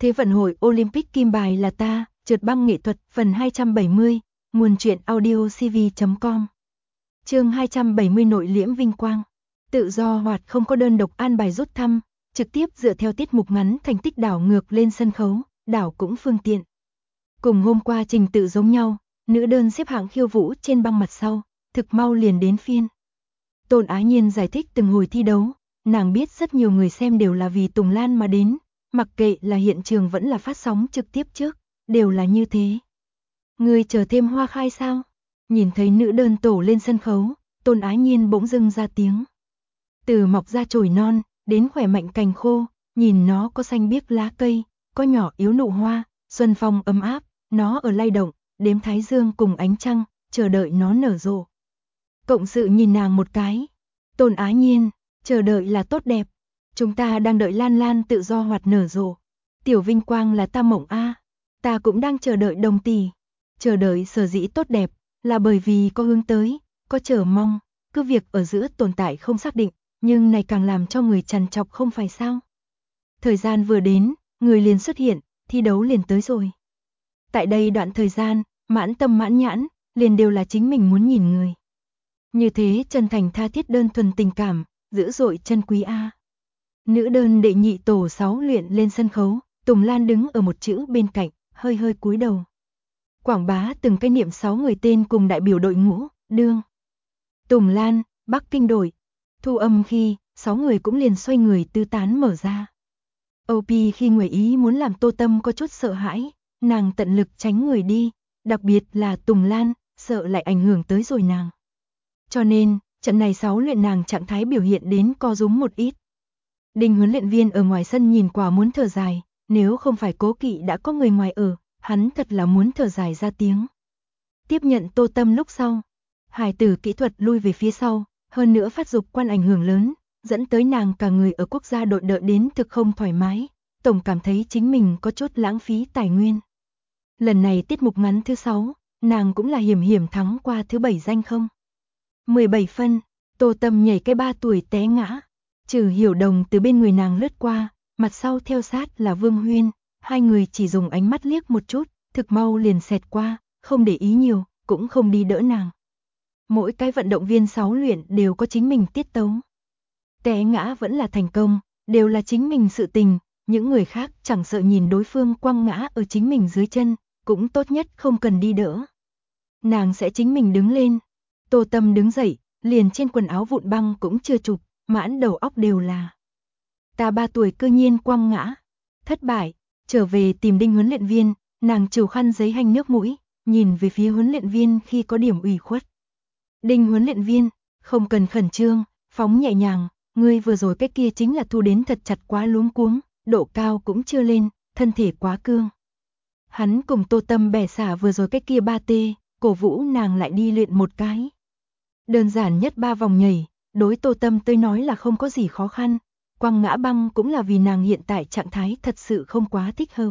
Thế vận hội Olympic kim bài là ta, trượt băng nghệ thuật, phần 270, nguồn truyện audiocv.com. Chương 270 nội liễm vinh quang. Tự do hoạt không có đơn độc an bài rút thăm, trực tiếp dựa theo tiết mục ngắn thành tích đảo ngược lên sân khấu, đảo cũng phương tiện. Cùng hôm qua trình tự giống nhau, nữ đơn xếp hạng khiêu vũ trên băng mặt sau, thực mau liền đến phiên. Tôn Á Nhiên giải thích từng hồi thi đấu, nàng biết rất nhiều người xem đều là vì Tùng Lan mà đến, mặc kệ là hiện trường vẫn là phát sóng trực tiếp trước, đều là như thế. Người chờ thêm hoa khai sao? Nhìn thấy nữ đơn tổ lên sân khấu, Tôn Á Nhiên bỗng dưng ra tiếng. Từ mọc ra chồi non, đến khỏe mạnh cành khô, nhìn nó có xanh biếc lá cây, có nhỏ yếu nụ hoa, xuân phong ấm áp, nó ở lay động, đếm thái dương cùng ánh trăng, chờ đợi nó nở rộ. Cộng sự nhìn nàng một cái. Tôn Á Nhiên, chờ đợi là tốt đẹp. Chúng ta đang đợi Lan Lan tự do hoạt nở rộ. Tiểu vinh quang là ta mộng a. Ta cũng đang chờ đợi Đồng tỷ. Chờ đợi sở dĩ tốt đẹp, là bởi vì có hướng tới, có chờ mong, cứ việc ở giữa tồn tại không xác định, nhưng này càng làm cho người trằn trọc không phải sao. Thời gian vừa đến, người liền xuất hiện, thi đấu liền tới rồi. Tại đây đoạn thời gian, mãn tâm mãn nhãn, liền đều là chính mình muốn nhìn người. Như thế chân thành tha thiết đơn thuần tình cảm, dữ dội chân quý a. Nữ đơn đệ nhị tổ 6 luyện lên sân khấu, Tùng Lan đứng ở một chữ bên cạnh, hơi hơi cúi đầu. Quảng bá từng cái niệm 6 người tên cùng đại biểu đội ngũ, đương. Tùng Lan, Bắc Kinh đội. Thu âm khi, 6 người cũng liền xoay người tư tán mở ra. OP khi người ý muốn làm Tô Tâm có chút sợ hãi, nàng tận lực tránh người đi, đặc biệt là Tùng Lan, sợ lại ảnh hưởng tới rồi nàng. Cho nên, trận này 6 luyện nàng trạng thái biểu hiện đến co rúm một ít. Đinh huấn luyện viên ở ngoài sân nhìn quả muốn thở dài, nếu không phải Cố Kỵ đã có người ngoài ở, hắn thật là muốn thở dài ra tiếng. Tiếp nhận Tô Tâm lúc sau, hài tử kỹ thuật lui về phía sau, hơn nữa phát dục quan ảnh hưởng lớn, dẫn tới nàng cả người ở quốc gia đội đợi đến thực không thoải mái, tổng cảm thấy chính mình có chút lãng phí tài nguyên. Lần này tiết mục ngắn thứ 6, nàng cũng là hiểm hiểm thắng qua thứ 7 danh không. 17 phân, Tô Tâm nhảy cái 3 tuổi té ngã. Trừ Hiểu Đồng từ bên người nàng lướt qua, mặt sau theo sát là Vương Huyên, hai người chỉ dùng ánh mắt liếc một chút, thực mau liền xẹt qua, không để ý nhiều, cũng không đi đỡ nàng. Mỗi cái vận động viên 6 luyện đều có chính mình tiết tấu. Té ngã vẫn là thành công, đều là chính mình sự tình, những người khác chẳng sợ nhìn đối phương quăng ngã ở chính mình dưới chân, cũng tốt nhất không cần đi đỡ. Nàng sẽ chính mình đứng lên. Tô Tâm đứng dậy, liền trên quần áo vụn băng cũng chưa chụp, mãn đầu óc đều là. Ta 3 tuổi cư nhiên quăng ngã. Thất bại, trở về tìm Đinh huấn luyện viên, nàng trừ khăn giấy hanh nước mũi, nhìn về phía huấn luyện viên khi có điểm ủy khuất. Đinh huấn luyện viên, không cần khẩn trương, phóng nhẹ nhàng, ngươi vừa rồi cái kia chính là thu đến thật chặt quá luống cuống, độ cao cũng chưa lên, thân thể quá cương. Hắn cùng Tô Tâm bẻ xả vừa rồi cái kia 3T, cổ vũ nàng lại đi luyện một cái. Đơn giản nhất 3 vòng nhảy, đối Tô Tâm tới nói là không có gì khó khăn, quăng ngã băng cũng là vì nàng hiện tại trạng thái thật sự không quá thích hợp.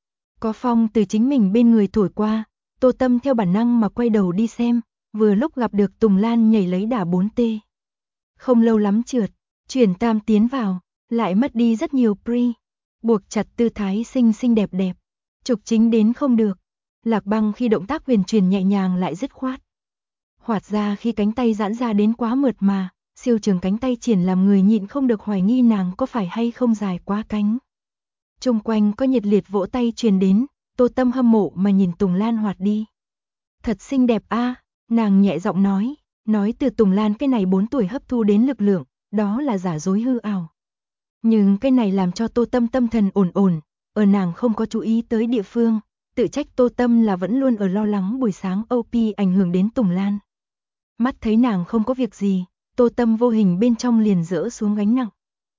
Có phong từ chính mình bên người thổi qua, Tô Tâm theo bản năng mà quay đầu đi xem, vừa lúc gặp được Tùng Lan nhảy lấy đà 4T. Không lâu lắm trượt, chuyển tam tiến vào, lại mất đi rất nhiều pre, buộc chặt tư thái xinh xinh đẹp đẹp, trục chính đến không được. Lạc băng khi động tác huyền truyền nhẹ nhàng lại dứt khoát. Hoạt ra khi cánh tay giãn ra đến quá mượt mà, siêu trường cánh tay triển làm người nhịn không được hoài nghi nàng có phải hay không dài quá cánh. Trung quanh có nhiệt liệt vỗ tay truyền đến, Tô Tâm hâm mộ mà nhìn Tùng Lan hoạt đi. Thật xinh đẹp a, nàng nhẹ giọng nói từ Tùng Lan cái này 4 tuổi hấp thu đến lực lượng, đó là giả dối hư ảo. Nhưng cái này làm cho Tô Tâm tâm thần ổn ổn, ở nàng không có chú ý tới địa phương, tự trách Tô Tâm là vẫn luôn ở lo lắng buổi sáng OP ảnh hưởng đến Tùng Lan. Mắt thấy nàng không có việc gì, Tô Tâm vô hình bên trong liền dỡ xuống gánh nặng.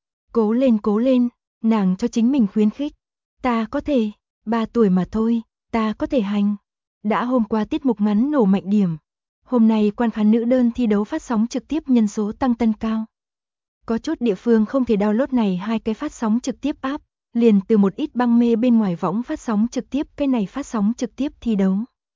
Cố lên, nàng cho chính mình khuyến khích. Ta có thể, 3 tuổi mà thôi, ta có thể hành. Đã hôm qua tiết mục ngắn nổ mạnh điểm. Hôm nay quan khán nữ đơn thi đấu phát sóng trực tiếp nhân số tăng tân cao. Có chút địa phương không thể download này 2 cái phát sóng trực tiếp app, liền từ một ít băng mê bên ngoài võng phát sóng trực tiếp cái này phát sóng trực tiếp thi đấu.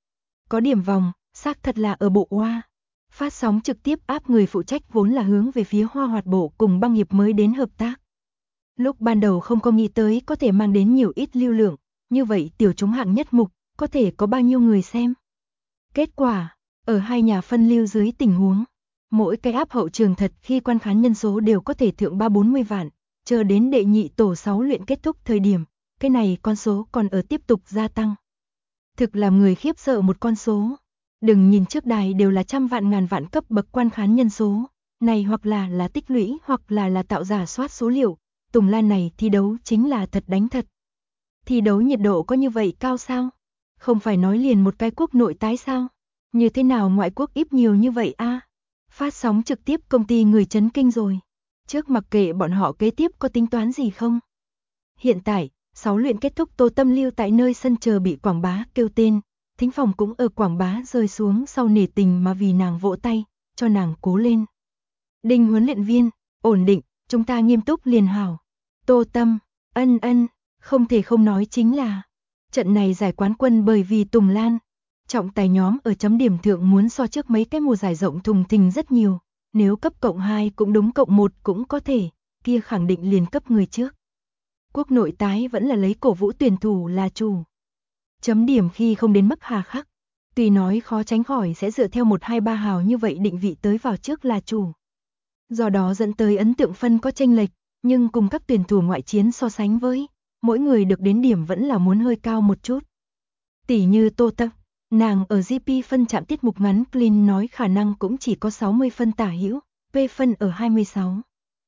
Có điểm vòng, xác thật là ở bộ Hoa. Phát sóng trực tiếp app người phụ trách vốn là hướng về phía Hoa Hoạt Bộ cùng băng hiệp mới đến hợp tác. Lúc ban đầu không có nghĩ tới có thể mang đến nhiều ít lưu lượng, như vậy tiểu chúng hạng nhất mục, có thể có bao nhiêu người xem. Kết quả, ở hai nhà phân lưu dưới tình huống, mỗi cái áp hậu trường thật khi quan khán nhân số đều có thể thượng 3-40 vạn, chờ đến đệ nhị tổ 6 luyện kết thúc thời điểm, cái này con số còn ở tiếp tục gia tăng. Thực làm người khiếp sợ một con số. Đừng nhìn trước đài đều là trăm vạn ngàn vạn cấp bậc quan khán nhân số, này hoặc là tích lũy hoặc là tạo giả soát số liệu, Tùng Lan này thi đấu chính là thật đánh thật. Thi đấu nhiệt độ có như vậy cao sao? Không phải nói liền một cái quốc nội tái sao? Như thế nào ngoại quốc ít nhiều như vậy a? Phát sóng trực tiếp công ty người chấn kinh rồi. Trước mặc kệ bọn họ kế tiếp có tính toán gì không? Hiện tại, 6 luyện kết thúc Tô Tâm lưu tại nơi sân chờ bị quảng bá kêu tên, thính phòng cũng ở quảng bá rơi xuống sau nể tình mà vì nàng vỗ tay, cho nàng cố lên. Đinh huấn luyện viên, ổn định, chúng ta nghiêm túc liền hảo. Tô Tâm, ân, không thể không nói chính là, trận này giải quán quân bởi vì Tùng Lan. Trọng tài nhóm ở chấm điểm thượng muốn so trước mấy cái mùa giải rộng thùng thình rất nhiều, nếu cấp cộng 2 cũng đúng cộng 1 cũng có thể, kia khẳng định liền cấp người trước. Quốc nội tái vẫn là lấy cổ vũ tuyển thủ là chủ. Chấm điểm khi không đến mức hà khắc, tuy nói khó tránh khỏi sẽ dựa theo 1-2-3 hào như vậy định vị tới vào trước là chủ. Do đó dẫn tới ấn tượng phân có chênh lệch, nhưng cùng các tuyển thủ ngoại chiến so sánh với, mỗi người được đến điểm vẫn là muốn hơi cao một chút. Tỷ như Tô Tâm, nàng ở GP phân chạm tiết mục ngắn clean nói khả năng cũng chỉ có 60 phân tả hữu, P phân ở 26,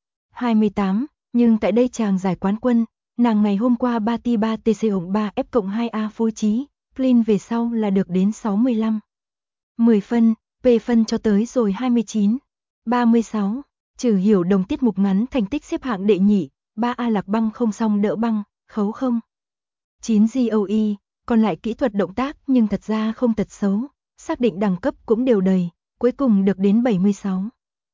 28, nhưng tại đây chàng giải quán quân, nàng ngày hôm qua 3T3 TC 3 F+2A phối trí, clean về sau là được đến 65. 10 phân, P phân cho tới rồi 29, 36, Trừ Hiểu Đồng tiết mục ngắn thành tích xếp hạng đệ nhị, 3A Lạc Băng không xong đỡ băng, khấu không. 9 GOE, còn lại kỹ thuật động tác nhưng thật ra không tật xấu, xác định đẳng cấp cũng đều đầy, cuối cùng được đến 76.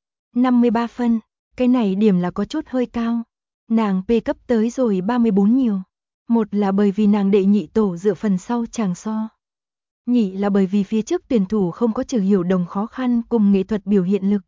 53 phân, cái này điểm là có chút hơi cao. Nàng P cấp tới rồi 34 nhiều. Một là bởi vì nàng đệ nhị tổ dựa phần sau chàng so. Nhị là bởi vì phía trước tuyển thủ không có Trừ Hiểu Đồng khó khăn cùng nghệ thuật biểu hiện lực.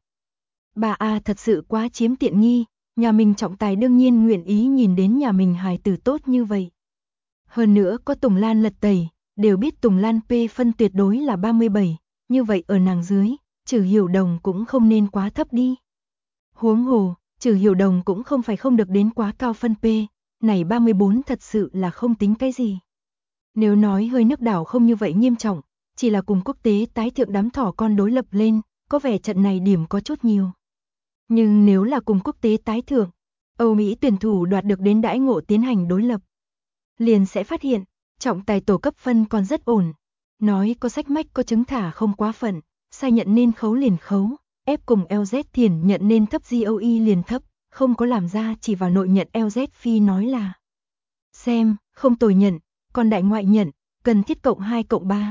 3A thật sự quá chiếm tiện nghi, nhà mình trọng tài đương nhiên nguyện ý nhìn đến nhà mình hài tử tốt như vậy. Hơn nữa có Tùng Lan lật tẩy, đều biết Tùng Lan P phân tuyệt đối là 37, như vậy ở nàng dưới, Trừ Hiểu Đồng cũng không nên quá thấp đi. Huống hồ, Trừ Hiểu Đồng cũng không phải không được đến quá cao phân P, này 34 thật sự là không tính cái gì. Nếu nói hơi nước đảo không như vậy nghiêm trọng, chỉ là cùng quốc tế tái thượng đám thỏ con đối lập lên, có vẻ trận này điểm có chút nhiều. Nhưng nếu là cùng quốc tế tái thượng, Âu Mỹ tuyển thủ đoạt được đến đãi ngộ tiến hành đối lập, liền sẽ phát hiện, trọng tài tổ cấp phân còn rất ổn. Nói có sách mách có chứng thả không quá phận, sai nhận nên khấu liền khấu, ép cùng LZ thiền nhận nên thấp GOE liền thấp, không có làm ra chỉ vào nội nhận LZ phi nói là xem, không tồi nhận, còn đại ngoại nhận, cần thiết cộng 2 cộng 3.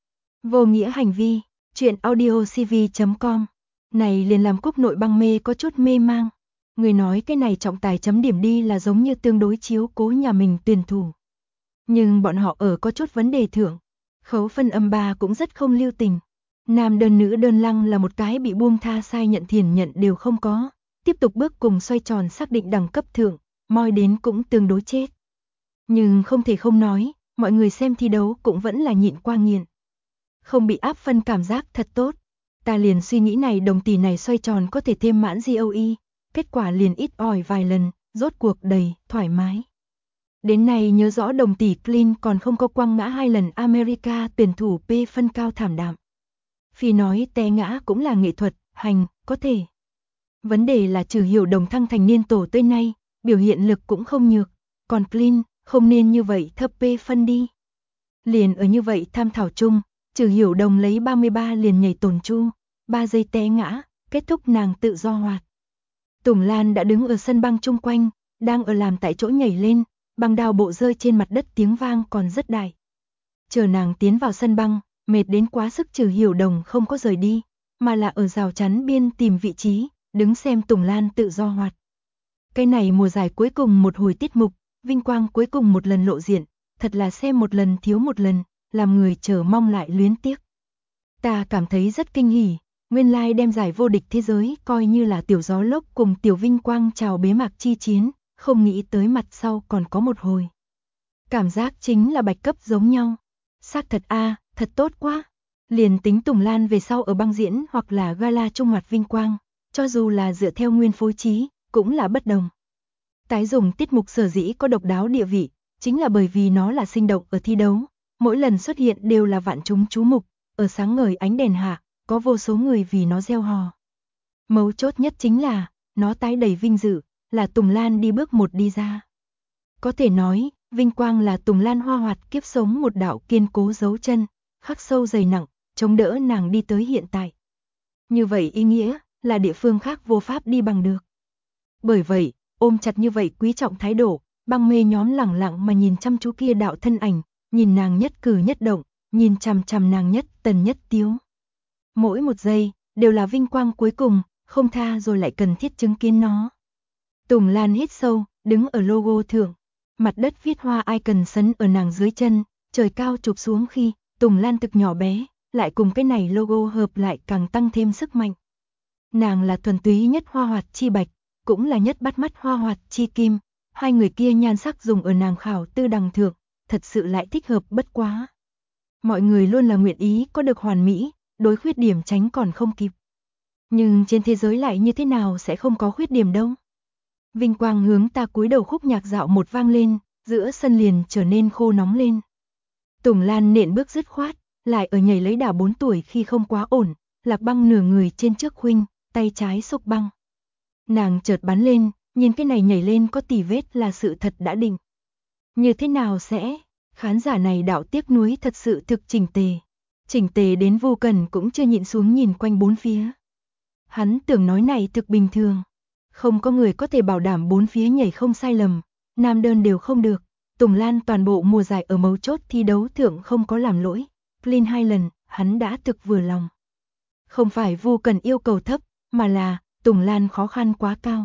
Vô nghĩa hành vi, chuyện audiocv.com. Này liền làm quốc nội băng mê có chút mê mang. Người nói cái này trọng tài chấm điểm đi là giống như tương đối chiếu cố nhà mình tuyển thủ. Nhưng bọn họ ở có chút vấn đề thưởng. Khấu phân âm 3 cũng rất không lưu tình. Nam đơn nữ đơn lăng là một cái bị buông tha sai nhận thiền nhận đều không có. Tiếp tục bước cùng xoay tròn xác định đẳng cấp thượng, moi đến cũng tương đối chết. Nhưng không thể không nói, mọi người xem thi đấu cũng vẫn là nhịn qua nghiện. Không bị áp phân cảm giác thật tốt. Ta liền suy nghĩ này đồng tỷ này xoay tròn có thể thêm mãn GOE, kết quả liền ít ỏi vài lần, rốt cuộc đầy, thoải mái. Đến nay nhớ rõ đồng tỷ clean còn không có quăng ngã 2 lần America tuyển thủ P phân cao thảm đạm. Phi nói té ngã cũng là nghệ thuật, hành, có thể. Vấn đề là Trừ Hiểu Đồng thăng thành niên tổ tới nay, biểu hiện lực cũng không nhược, còn clean, không nên như vậy thấp P phân đi. Liền ở như vậy tham thảo chung, Trừ Hiểu Đồng lấy 33 liền nhảy tồn chu, 3 giây té ngã, kết thúc nàng tự do hoạt. Tùng Lan đã đứng ở sân băng chung quanh, đang ở làm tại chỗ nhảy lên, băng đào bộ rơi trên mặt đất tiếng vang còn rất đại. Chờ nàng tiến vào sân băng, mệt đến quá sức Trừ Hiểu Đồng không có rời đi, mà là ở rào chắn biên tìm vị trí, đứng xem Tùng Lan tự do hoạt. Cái này mùa giải cuối cùng một hồi tiết mục, vinh quang cuối cùng một lần lộ diện, thật là xem một lần thiếu một lần, làm người chờ mong lại luyến tiếc. Ta cảm thấy rất kinh hỉ, nguyên lai đem giải vô địch thế giới coi như là tiểu gió lốc cùng tiểu vinh quang chào bế mạc chi chiến, không nghĩ tới mặt sau còn có một hồi. Cảm giác chính là bạch cấp giống nhau. Xác thật a, thật tốt quá. Liền tính Tùng Lan về sau ở băng diễn hoặc là gala trung hoạt vinh quang, cho dù là dựa theo nguyên phối trí, cũng là bất đồng. Tái dùng tiết mục sở dĩ có độc đáo địa vị, chính là bởi vì nó là sinh động ở thi đấu, mỗi lần xuất hiện đều là vạn chúng chú mục, ở sáng ngời ánh đèn hạ, có vô số người vì nó reo hò. Mấu chốt nhất chính là, nó tái đầy vinh dự, là Tùng Lan đi bước một đi ra. Có thể nói, vinh quang là Tùng Lan hoa hoạt kiếp sống một đạo kiên cố dấu chân, khắc sâu dày nặng, chống đỡ nàng đi tới hiện tại. Như vậy ý nghĩa, là địa phương khác vô pháp đi bằng được. Bởi vậy, ôm chặt như vậy quý trọng thái độ, băng mê nhóm lẳng lặng mà nhìn chăm chú kia đạo thân ảnh, nhìn nàng nhất cử nhất động, nhìn chằm chằm nàng nhất tần nhất tiếu. Mỗi một giây, đều là vinh quang cuối cùng, không tha rồi lại cần thiết chứng kiến nó. Tùng Lan hít sâu, đứng ở logo thượng, mặt đất viết hoa icon sấn ở nàng dưới chân, trời cao chụp xuống khi, Tùng Lan thực nhỏ bé, lại cùng cái này logo hợp lại càng tăng thêm sức mạnh. Nàng là thuần túy nhất hoa hoạt chi bạch, cũng là nhất bắt mắt hoa hoạt chi kim, hai người kia nhan sắc dùng ở nàng khảo tư đằng thượng, thật sự lại thích hợp bất quá. Mọi người luôn là nguyện ý có được hoàn mỹ, đối khuyết điểm tránh còn không kịp. Nhưng trên thế giới lại như thế nào sẽ không có khuyết điểm đâu. Vinh quang hướng ta cúi đầu khúc nhạc dạo một vang lên, giữa sân liền trở nên khô nóng lên. Tùng Lan nện bước dứt khoát, lại ở nhảy lấy đà 4 tuổi khi không quá ổn, Lạc Băng nửa người trên trước khuynh, tay trái xúc băng. Nàng chợt bắn lên, nhìn cái này nhảy lên có tỉ vết là sự thật đã định. Như thế nào sẽ, khán giả này đạo tiếc nuối thật sự thực chỉnh tề. Chỉnh tề đến Vu Cần cũng chưa nhịn xuống nhìn quanh bốn phía. Hắn tưởng nói này thực bình thường. Không có người có thể bảo đảm bốn phía nhảy không sai lầm, nam đơn đều không được. Tùng Lan toàn bộ mùa giải ở mấu chốt thi đấu thượng không có làm lỗi, clean 2 lần, hắn đã thực vừa lòng. Không phải Vu Cần yêu cầu thấp, mà là Tùng Lan khó khăn quá cao.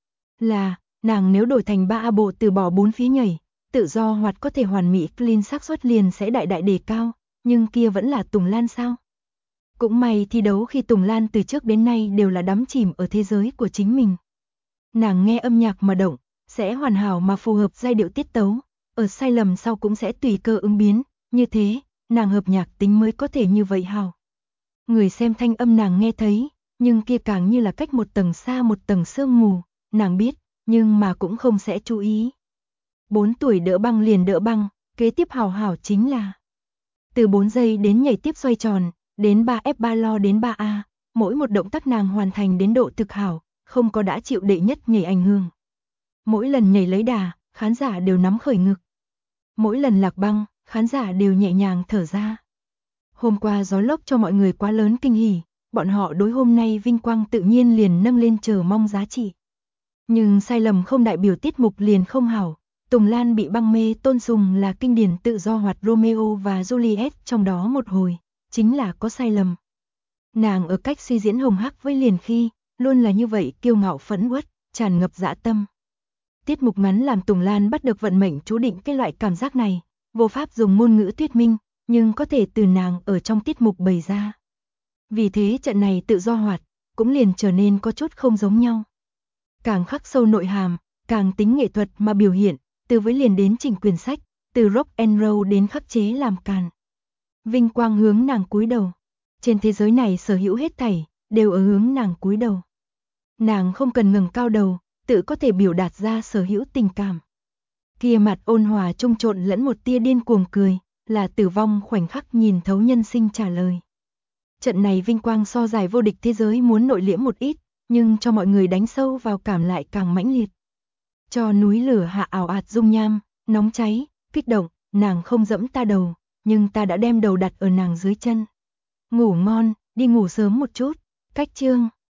Là, nàng nếu đổi thành 3A bộ từ bỏ 4 phía nhảy, tự do hoạt có thể hoàn mỹ clean xác suất liền sẽ đại đại đề cao, nhưng kia vẫn là Tùng Lan sao? Cũng may thi đấu khi Tùng Lan từ trước đến nay đều là đắm chìm ở thế giới của chính mình. Nàng nghe âm nhạc mà động, sẽ hoàn hảo mà phù hợp giai điệu tiết tấu, ở sai lầm sau cũng sẽ tùy cơ ứng biến, như thế, nàng hợp nhạc tính mới có thể như vậy hảo. Người xem thanh âm nàng nghe thấy, nhưng kia càng như là cách một tầng xa một tầng sương mù, nàng biết, nhưng mà cũng không sẽ chú ý. 4 tuổi đỡ băng liền đỡ băng, kế tiếp hảo hảo chính là từ 4 giây đến nhảy tiếp xoay tròn, đến 3F3 lo đến 3A, mỗi một động tác nàng hoàn thành đến độ thực hảo, không có đã chịu đệ nhất nhảy ảnh hưởng. Mỗi lần nhảy lấy đà, khán giả đều nắm khởi ngực. Mỗi lần lạc băng, khán giả đều nhẹ nhàng thở ra. Hôm qua gió lốc cho mọi người quá lớn kinh hỉ, bọn họ đối hôm nay vinh quang tự nhiên liền nâng lên chờ mong giá trị. Nhưng sai lầm không đại biểu tiết mục liền không hảo. Tùng Lan bị băng mê tôn sùng là kinh điển tự do hoạt Romeo và Juliet trong đó một hồi, chính là có sai lầm. Nàng ở cách suy diễn hồng hắc với liền khi, luôn là như vậy kiêu ngạo phẫn uất, tràn ngập dã tâm. Tiết mục ngắn làm Tùng Lan bắt được vận mệnh chú định cái loại cảm giác này, vô pháp dùng ngôn ngữ thuyết minh, nhưng có thể từ nàng ở trong tiết mục bày ra. Vì thế trận này tự do hoạt, cũng liền trở nên có chút không giống nhau. Càng khắc sâu nội hàm, càng tính nghệ thuật mà biểu hiện, từ với liền đến chỉnh quyển sách, từ rock and roll đến khắc chế làm càn. Vinh quang hướng nàng cúi đầu. Trên thế giới này sở hữu hết thảy, đều ở hướng nàng cúi đầu. Nàng không cần ngẩng cao đầu, tự có thể biểu đạt ra sở hữu tình cảm. Kia mặt ôn hòa trung trộn lẫn một tia điên cuồng cười, là tử vong khoảnh khắc nhìn thấu nhân sinh trả lời. Trận này vinh quang so giải vô địch thế giới muốn nội liễm một ít, nhưng cho mọi người đánh sâu vào cảm lại càng mãnh liệt. Cho núi lửa hạ ảo ạt dung nham, nóng cháy, kích động, nàng không dẫm ta đầu, nhưng ta đã đem đầu đặt ở nàng dưới chân. Ngủ ngon, đi ngủ sớm một chút, cách chương.